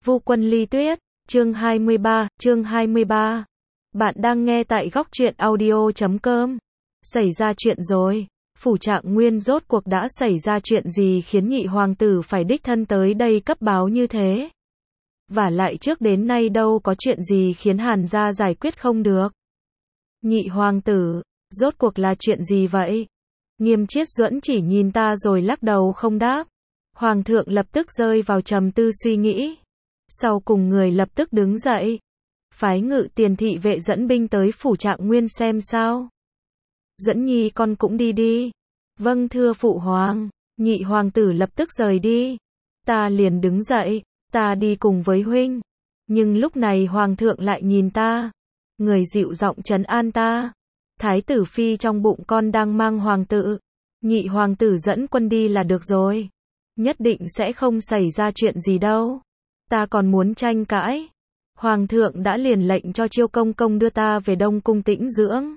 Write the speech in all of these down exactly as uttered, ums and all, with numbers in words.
Vu Quân Ly Tuyết, chương hai mươi ba, chương hai mươi ba. Bạn đang nghe tại góc truyện audio chấm com. Xảy ra chuyện rồi. Phủ Trạng Nguyên rốt cuộc đã xảy ra chuyện gì khiến nhị hoàng tử phải đích thân tới đây cấp báo như thế? Vả lại trước đến nay đâu có chuyện gì khiến Hàn gia giải quyết không được. Nhị hoàng tử, rốt cuộc là chuyện gì vậy? Nghiêm Chiết Duẫn chỉ nhìn ta rồi lắc đầu không đáp. Hoàng thượng lập tức rơi vào trầm tư suy nghĩ. Sau cùng người lập tức đứng dậy. Phái Ngự Tiền thị vệ dẫn binh tới Phủ Trạng Nguyên xem sao. Duẫn nhi con cũng đi đi. Vâng thưa phụ hoàng. Nhị hoàng tử lập tức rời đi. Ta liền đứng dậy. Ta đi cùng với huynh. Nhưng lúc này hoàng thượng lại nhìn ta. Người dịu giọng trấn an ta. Thái tử phi trong bụng con đang mang hoàng tử. Nhị hoàng tử dẫn quân đi là được rồi. Nhất định sẽ không xảy ra chuyện gì đâu. Ta còn muốn tranh cãi. Hoàng thượng đã liền lệnh cho Chiêu Công Công đưa ta về Đông Cung tĩnh dưỡng.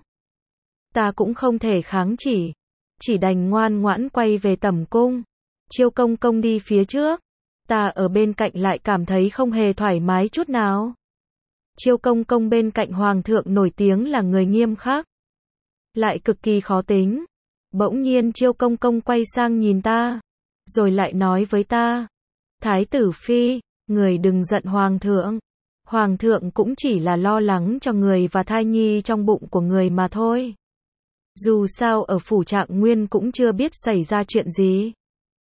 Ta cũng không thể kháng chỉ. Chỉ đành ngoan ngoãn quay về Tẩm Cung. Chiêu Công Công đi phía trước. Ta ở bên cạnh lại cảm thấy không hề thoải mái chút nào. Chiêu Công Công bên cạnh Hoàng thượng nổi tiếng là người nghiêm khắc. Lại cực kỳ khó tính. Bỗng nhiên Chiêu Công Công quay sang nhìn ta. Rồi lại nói với ta. Thái tử phi, người đừng giận hoàng thượng. Hoàng thượng cũng chỉ là lo lắng cho người và thai nhi trong bụng của người mà thôi. Dù sao ở Phủ Trạng Nguyên cũng chưa biết xảy ra chuyện gì.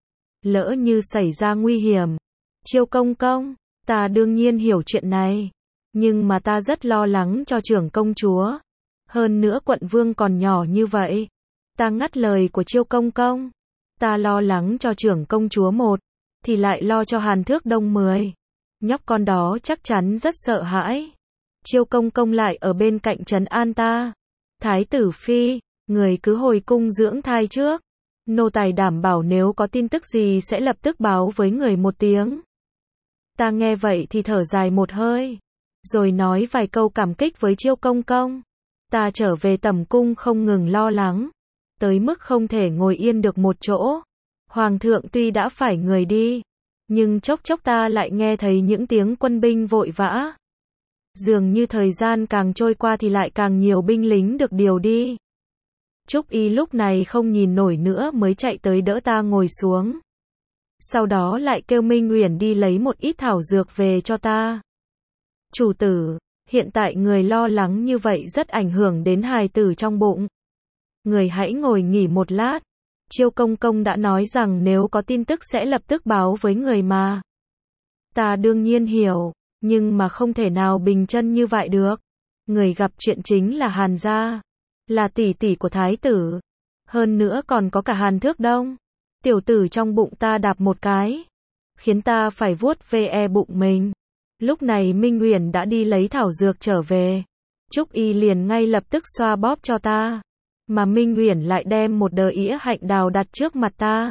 Lỡ như xảy ra nguy hiểm. Chiêu Công Công, ta đương nhiên hiểu chuyện này. Nhưng mà ta rất lo lắng cho trưởng công chúa. Hơn nữa quận vương còn nhỏ như vậy. Ta ngắt lời của Chiêu Công Công. Ta lo lắng cho trưởng công chúa một, thì lại lo cho Hàn Thước Đông mười. Nhóc con đó chắc chắn rất sợ hãi. Chiêu Công Công lại ở bên cạnh trấn an ta. Thái tử phi, người cứ hồi cung dưỡng thai trước. Nô tài đảm bảo nếu có tin tức gì sẽ lập tức báo với người một tiếng. Ta nghe vậy thì thở dài một hơi. Rồi nói vài câu cảm kích với Chiêu Công Công. Ta trở về Tẩm Cung không ngừng lo lắng. Tới mức không thể ngồi yên được một chỗ. Hoàng thượng tuy đã phải người đi. Nhưng chốc chốc ta lại nghe thấy những tiếng quân binh vội vã. Dường như thời gian càng trôi qua thì lại càng nhiều binh lính được điều đi. Trúc Y lúc này không nhìn nổi nữa mới chạy tới đỡ ta ngồi xuống. Sau đó lại kêu Minh Uyển đi lấy một ít thảo dược về cho ta. Chủ tử, hiện tại người lo lắng như vậy rất ảnh hưởng đến hài tử trong bụng. Người hãy ngồi nghỉ một lát. Chiêu Công Công đã nói rằng nếu có tin tức sẽ lập tức báo với người mà. Ta đương nhiên hiểu, nhưng mà không thể nào bình chân như vậy được. Người gặp chuyện chính là Hàn gia, là tỷ tỷ của thái tử. Hơn nữa còn có cả Hàn Thước Đông. Tiểu tử trong bụng ta đạp một cái, khiến ta phải vuốt ve bụng mình. Lúc này Minh Uyển đã đi lấy thảo dược trở về. Trúc Y liền ngay lập tức xoa bóp cho ta. Mà Minh Uyển lại đem một đờ ĩa hạnh đào đặt trước mặt ta.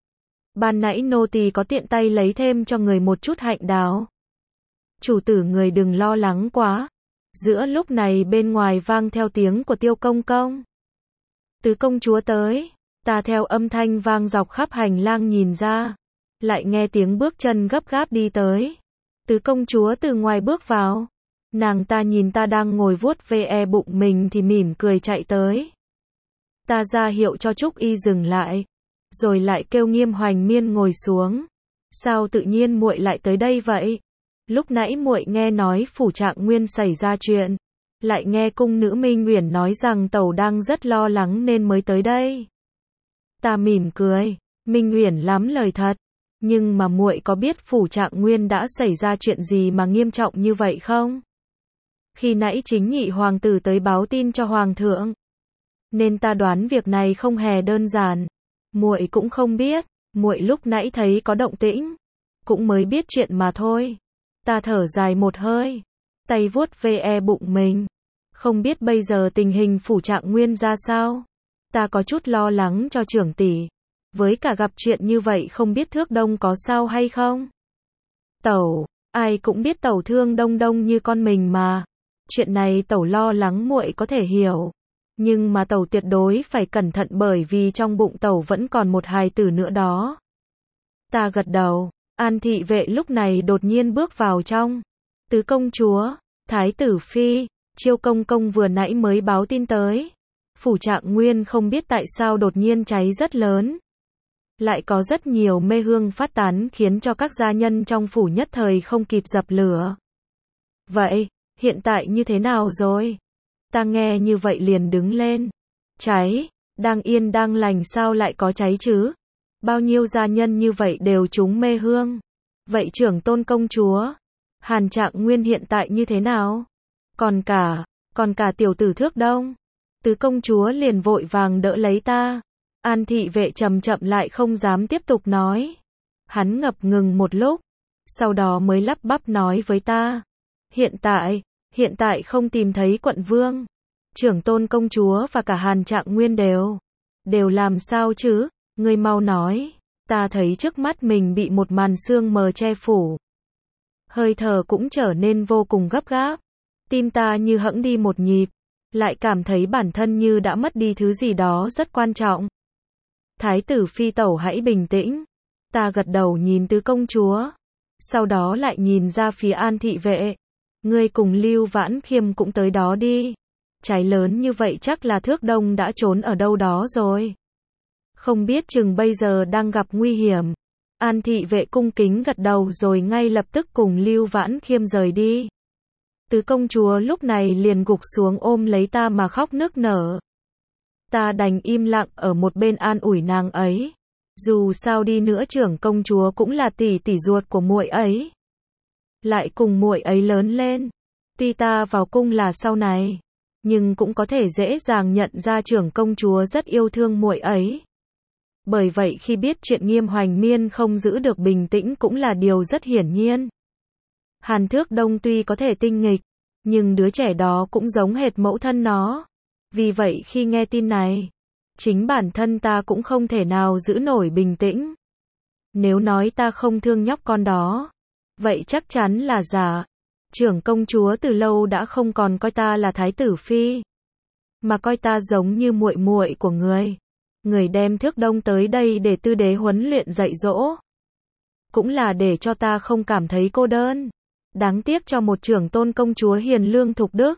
Ban nãy nô tỳ có tiện tay lấy thêm cho người một chút hạnh đào. Chủ tử người đừng lo lắng quá. Giữa lúc này bên ngoài vang theo tiếng của Tiêu Công Công. Tứ công chúa tới. Ta theo âm thanh vang dọc khắp hành lang nhìn ra. Lại nghe tiếng bước chân gấp gáp đi tới. Tứ công chúa từ ngoài bước vào. Nàng ta nhìn ta đang ngồi vuốt ve bụng mình thì mỉm cười chạy tới. Ta ra hiệu cho Trúc Y dừng lại, rồi lại kêu Nghiêm Hoành Miên ngồi xuống. Sao tự nhiên muội lại tới đây vậy? Lúc nãy muội nghe nói Phủ Trạng Nguyên xảy ra chuyện, lại nghe cung nữ Minh Uyển nói rằng tẩu đang rất lo lắng nên mới tới đây. Ta mỉm cười, Minh Uyển lắm lời thật, nhưng mà muội có biết Phủ Trạng Nguyên đã xảy ra chuyện gì mà nghiêm trọng như vậy không? Khi nãy chính nhị hoàng tử tới báo tin cho hoàng thượng. Nên ta đoán việc này không hề đơn giản. Muội cũng không biết, muội lúc nãy thấy có động tĩnh, cũng mới biết chuyện mà thôi. Ta thở dài một hơi, tay vuốt ve bụng mình. Không biết bây giờ tình hình Phủ Trạng Nguyên ra sao. Ta có chút lo lắng cho trưởng tỷ. Với cả gặp chuyện như vậy không biết Thước Đông có sao hay không. Tẩu, ai cũng biết tẩu thương Đông Đông như con mình mà. Chuyện này tẩu lo lắng muội có thể hiểu. Nhưng mà tẩu tuyệt đối phải cẩn thận bởi vì trong bụng tẩu vẫn còn một hài tử nữa đó. Ta gật đầu, An thị vệ lúc này đột nhiên bước vào trong. Tứ công chúa, thái tử phi, Chiêu công công vừa nãy mới báo tin tới. Phủ Trạng Nguyên không biết tại sao đột nhiên cháy rất lớn. Lại có rất nhiều mê hương phát tán khiến cho các gia nhân trong phủ nhất thời không kịp dập lửa. Vậy, hiện tại như thế nào rồi? Ta nghe như vậy liền đứng lên. Cháy, đang yên đang lành sao lại có cháy chứ? Bao nhiêu gia nhân như vậy đều trúng mê hương. Vậy trưởng tôn công chúa, Hàn Trạng Nguyên hiện tại như thế nào? Còn cả, còn cả tiểu tử Thước Đông. Tứ công chúa liền vội vàng đỡ lấy ta. An thị vệ chậm chậm lại không dám tiếp tục nói. Hắn ngập ngừng một lúc, sau đó mới lắp bắp nói với ta. Hiện tại, hiện tại không tìm thấy quận vương. Trưởng tôn công chúa và cả Hàn Trạng Nguyên đều. Đều làm sao chứ? Ngươi mau nói. Ta thấy trước mắt mình bị một màn sương mờ che phủ. Hơi thở cũng trở nên vô cùng gấp gáp. Tim ta như hẫng đi một nhịp. Lại cảm thấy bản thân như đã mất đi thứ gì đó rất quan trọng. Thái tử phi tẩu hãy bình tĩnh. Ta gật đầu nhìn tứ công chúa. Sau đó lại nhìn ra phía An thị vệ. Ngươi cùng Lưu Vãn Khiêm cũng tới đó đi. Cháy lớn như vậy chắc là Thước Đông đã trốn ở đâu đó rồi. Không biết chừng bây giờ đang gặp nguy hiểm. An thị vệ cung kính gật đầu rồi ngay lập tức cùng Lưu Vãn Khiêm rời đi. Tứ công chúa lúc này liền gục xuống ôm lấy ta mà khóc nức nở. Ta đành im lặng ở một bên an ủi nàng ấy. Dù sao đi nữa trưởng công chúa cũng là tỷ tỷ ruột của muội ấy. Lại cùng muội ấy lớn lên. Tuy ta vào cung là sau này, nhưng cũng có thể dễ dàng nhận ra trưởng công chúa rất yêu thương muội ấy. Bởi vậy khi biết chuyện Nghiêm Hoành Miên không giữ được bình tĩnh cũng là điều rất hiển nhiên. Hàn Thước Đông tuy có thể tinh nghịch, nhưng đứa trẻ đó cũng giống hệt mẫu thân nó. Vì vậy khi nghe tin này, chính bản thân ta cũng không thể nào giữ nổi bình tĩnh. Nếu nói ta không thương nhóc con đó, vậy chắc chắn là giả. Trưởng công chúa từ lâu đã không còn coi ta là thái tử phi, mà coi ta giống như muội muội của người. Người đem Thước Đông tới đây để tư đế huấn luyện dạy dỗ, cũng là để cho ta không cảm thấy cô đơn. Đáng tiếc cho một trưởng tôn công chúa hiền lương thục đức.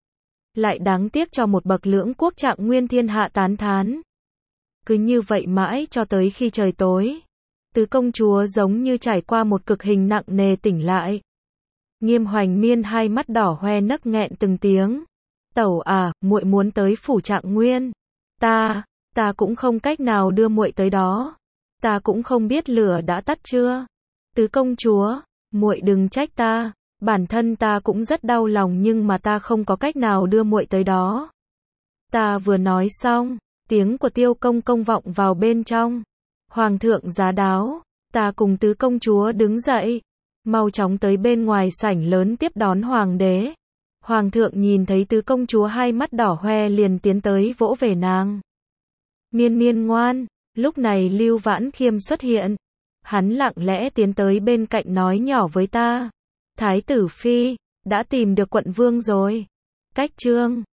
Lại đáng tiếc cho một bậc lưỡng quốc Trạng Nguyên thiên hạ tán thán. Cứ như vậy mãi cho tới khi trời tối. Tứ công chúa giống như trải qua một cực hình nặng nề tỉnh lại. Nghiêm Hoành Miên hai mắt đỏ hoe nấc nghẹn từng tiếng. Tẩu à, muội muốn tới phủ Trạng Nguyên. Ta, ta cũng không cách nào đưa muội tới đó. Ta cũng không biết lửa đã tắt chưa. Tứ công chúa, muội đừng trách ta. Bản thân ta cũng rất đau lòng nhưng mà ta không có cách nào đưa muội tới đó. Ta vừa nói xong, tiếng của Tiêu công công vọng vào bên trong. Hoàng thượng giá đáo, ta cùng tứ công chúa đứng dậy, mau chóng tới bên ngoài sảnh lớn tiếp đón hoàng đế. Hoàng thượng nhìn thấy tứ công chúa hai mắt đỏ hoe liền tiến tới vỗ về nàng. Miên miên ngoan, lúc này Lưu Vãn Khiêm xuất hiện. Hắn lặng lẽ tiến tới bên cạnh nói nhỏ với ta. Thái tử phi, đã tìm được quận vương rồi. Cách chương